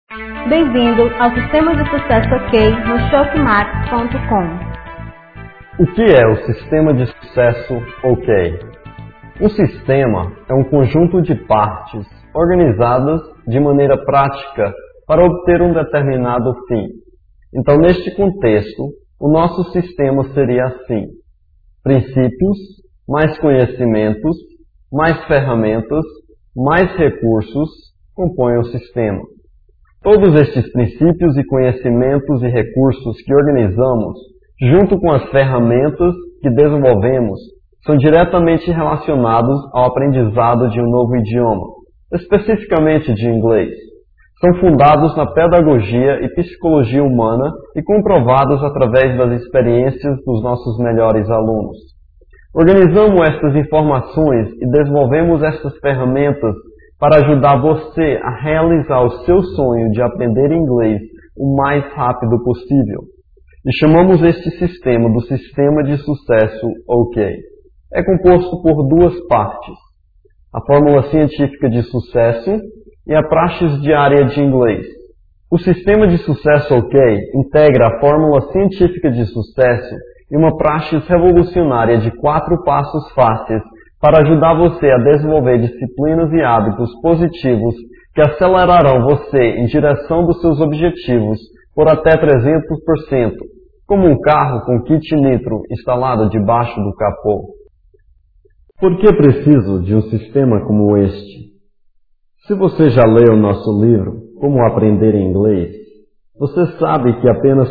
Bem-vindo ao Sistema de Sucesso OK no Shopmax.com. O que é o Sistema de Sucesso OK? Um sistema é um conjunto de partes organizadas de maneira prática para obter um determinado fim. Então, neste contexto, o nosso sistema seria assim: princípios, mais conhecimentos, mais ferramentas, mais recursos compõem o sistema. Todos estes princípios e conhecimentos e recursos que organizamos, junto com as ferramentas que desenvolvemos, são diretamente relacionados ao aprendizado de um novo idioma, especificamente de inglês. São fundados na pedagogia e psicologia humana e comprovados através das experiências dos nossos melhores alunos. Organizamos estas informações e desenvolvemos estas ferramentas para ajudar você a realizar o seu sonho de aprender inglês o mais rápido possível. E chamamos este sistema do Sistema de Sucesso OK. É composto por duas partes: a fórmula científica de sucesso e a praxis diária de inglês. O Sistema de Sucesso OK integra a fórmula científica de sucesso e uma praxis revolucionária de 4 passos fáceis para ajudar você a desenvolver disciplinas e hábitos positivos que acelerarão você em direção dos seus objetivos por até 300%, como um carro com kit nitro instalado debaixo do capô. Por que preciso de um sistema como este? Se você já leu nosso livro, Como Aprender Inglês, você sabe que apenas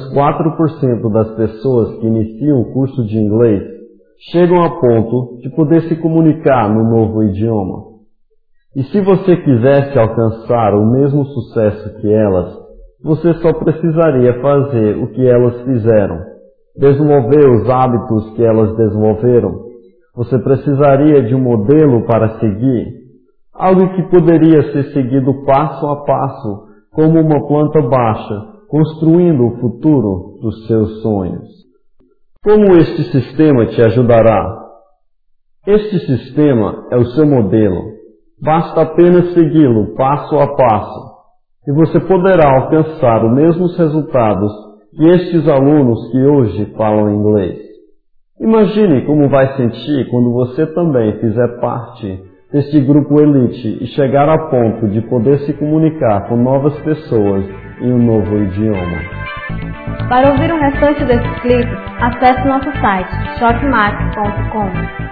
4% das pessoas que iniciam o curso de inglês chegam a ponto de poder se comunicar no novo idioma. E se você quisesse alcançar o mesmo sucesso que elas, você só precisaria fazer o que elas fizeram, desenvolver os hábitos que elas desenvolveram. Você precisaria de um modelo para seguir, algo que poderia ser seguido passo a passo, como uma planta baixa, construindo o futuro dos seus sonhos. Como este sistema te ajudará? Este sistema é o seu modelo. Basta apenas segui-lo passo a passo, e você poderá alcançar os mesmos resultados que estes alunos que hoje falam inglês. Imagine como vai sentir quando você também fizer parte deste grupo elite e chegar a ponto de poder se comunicar com novas pessoas em um novo idioma. Para ouvir o restante desses clipes, acesse nosso site shopmax.com.